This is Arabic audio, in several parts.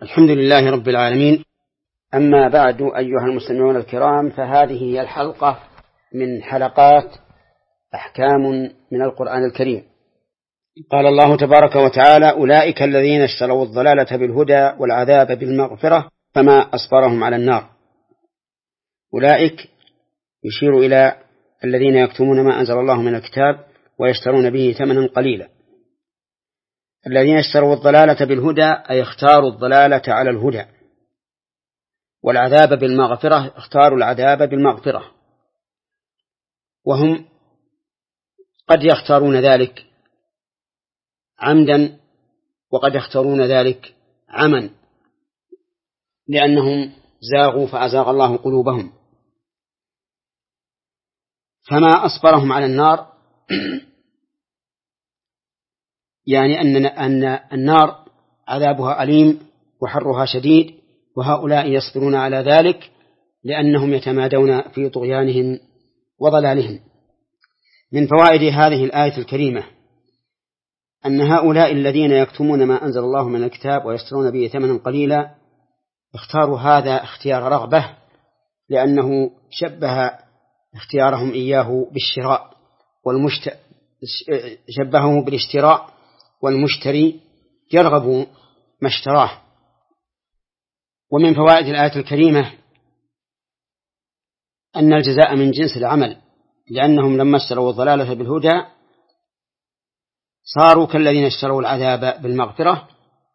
الحمد لله رب العالمين. أما بعد أيها المستمعون الكرام، فهذه هي الحلقة من حلقات أحكام من القرآن الكريم. قال الله تبارك وتعالى: أولئك الذين اشتروا الضلالة بالهدى والعذاب بالمغفرة فما أصبرهم على النار. أولئك يشير إلى الذين يكتمون ما أنزل الله من الكتاب ويشترون به ثمنا قليلا. الذين اشتروا الضلالة بالهدى أي اختاروا الضلالة على الهدى، والعذاب بالمغفرة اختاروا العذاب بالمغفرة، وهم قد يختارون ذلك عمدا وقد يختارون ذلك عمدا، لأنهم زاغوا فأزاغ الله قلوبهم. فما أصبرهم على النار يعني أن النار عذابها أليم وحرها شديد، وهؤلاء يصبرون على ذلك لأنهم يتمادون في طغيانهم وضلالهم. من فوائد هذه الآية الكريمة أن هؤلاء الذين يكتمون ما أنزل الله من الكتاب ويشترون به ثمنا قليلا اختاروا هذا اختيار رغبة، لأنه شبه اختيارهم إياه بالشراء شبهه بالاشتراء، والمشتري يرغب ما اشتراه. ومن فوائد الآية الكريمة أن الجزاء من جنس العمل، لأنهم لما اشتروا الضلالة بالهدى صاروا كالذين اشتروا العذاب بالمغفرة،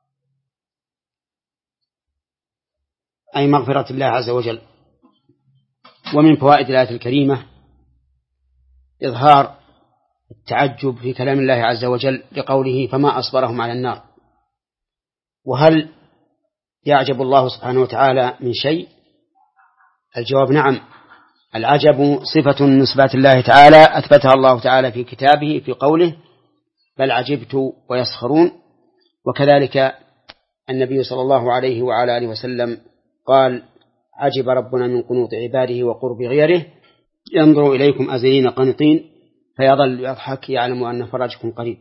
أي مغفرة الله عز وجل. ومن فوائد الآية الكريمة إظهار التعجب في كلام الله عز وجل لقوله فما أصبرهم على النار. وهل يعجب الله سبحانه وتعالى من شيء؟ الجواب نعم. العجب صفة من صفات الله تعالى أثبتها الله تعالى في كتابه في قوله بل عجبت ويسخرون. وكذلك النبي صلى الله عليه وعلى آله وسلم قال عجب ربنا من قنوط عباده وقرب غيره، ينظر إليكم أزلين قنطين فيظل يضحك يعلم أن فرجكم قريب.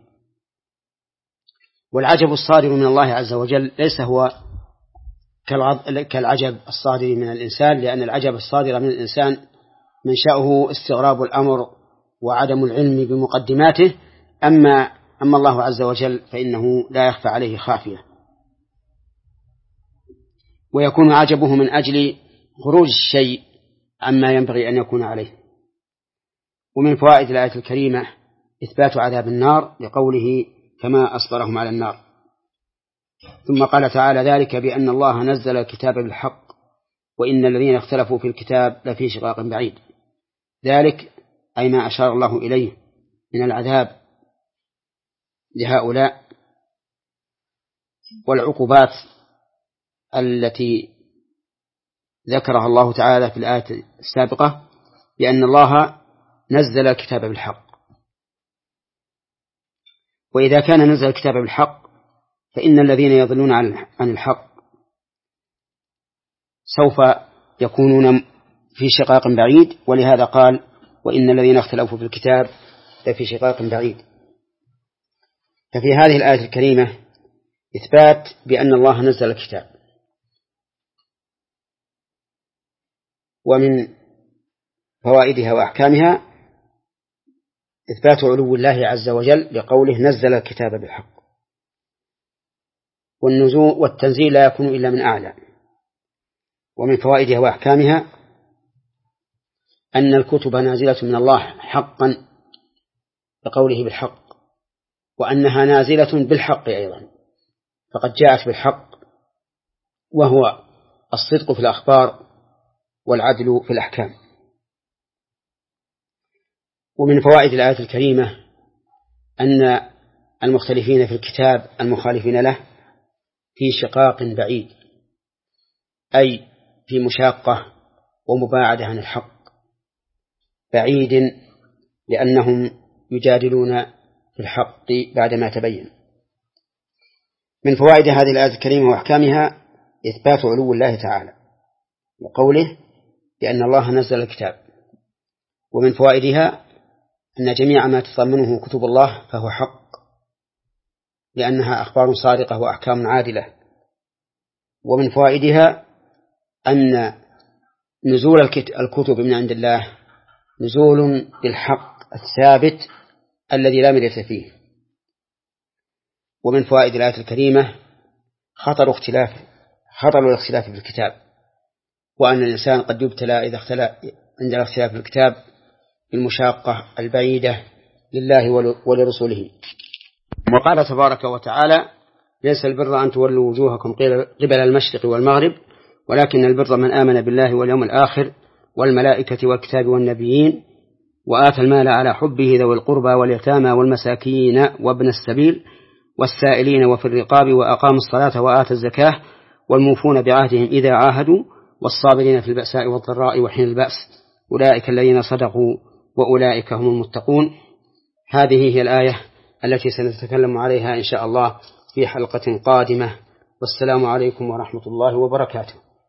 والعجب الصادر من الله عز وجل ليس هو كالعجب الصادر من الإنسان، لأن العجب الصادر من الإنسان منشأه استغراب الأمر وعدم العلم بمقدماته، أما الله عز وجل فإنه لا يخفى عليه خافية، ويكون عجبه من أجل خروج الشيء عما ينبغي أن يكون عليه. ومن فوائد الآية الكريمة إثبات عذاب النار لقوله كما أصبرهم على النار. ثم قال تعالى ذلك بأن الله نزل الكتاب بالحق وإن الذين اختلفوا في الكتاب لفي شقاق بعيد. ذلك أي ما أشار الله إليه من العذاب لهؤلاء والعقوبات التي ذكرها الله تعالى في الآية السابقة بأن الله نزل الكتاب بالحق. وإذا كان نزل الكتاب بالحق فإن الذين يضلون عن الحق سوف يكونون في شقاق بعيد، ولهذا قال وإن الذين اختلفوا في الكتاب لفي شقاق بعيد. ففي هذه الآية الكريمة إثبات بأن الله نزل الكتاب. ومن فوائدها وأحكامها إثبات علو الله عز وجل لقوله نزل الكتاب بالحق، والنزول والتنزيل لا يكون إلا من أعلى. ومن فوائدها وأحكامها أن الكتب نازلة من الله حقا بقوله بالحق، وأنها نازلة بالحق أيضا، فقد جاءت بالحق وهو الصدق في الأخبار والعدل في الأحكام. ومن فوائد الآية الكريمة أن المختلفين في الكتاب المخالفين له في شقاق بعيد، أي في مشاقة ومباعدة عن الحق، بعيد لأنهم يجادلون في الحق بعدما تبين. من فوائد هذه الآية الكريمة وأحكامها إثبات علو الله تعالى وقوله بأن الله نزل الكتاب. ومن فوائدها أن جميع ما تضمنه كتب الله فهو حق، لأنها أخبار صادقة وأحكام عادلة، ومن فوائدها أن نزول الكتب من عند الله نزول بالحق الثابت الذي لا مرية فيه. ومن فوائد الآية الكريمة خطر الاختلاف في الكتاب، وأن الإنسان قد يبتلى إذا اختلى عند الاختلاف في الكتاب بالمشاقة البعيدة لله ولرسوله. وقال تبارك وتعالى: ليس البر أن تولوا وجوهكم قبل المشرق والمغرب ولكن البر من آمن بالله واليوم الآخر والملائكة والكتاب والنبيين وآتى المال على حبه ذوي القربى واليتامى والمساكين وابن السبيل والسائلين وفي الرقاب وأقام الصلاة وآتى الزكاة والموفون بعهدهم إذا عاهدوا والصابرين في البأساء والضراء وحين البأس أولئك الذين صدقوا وأولئك هم المتقون. هذه هي الآية التي سنتكلم عليها إن شاء الله في حلقة قادمة. والسلام عليكم ورحمة الله وبركاته.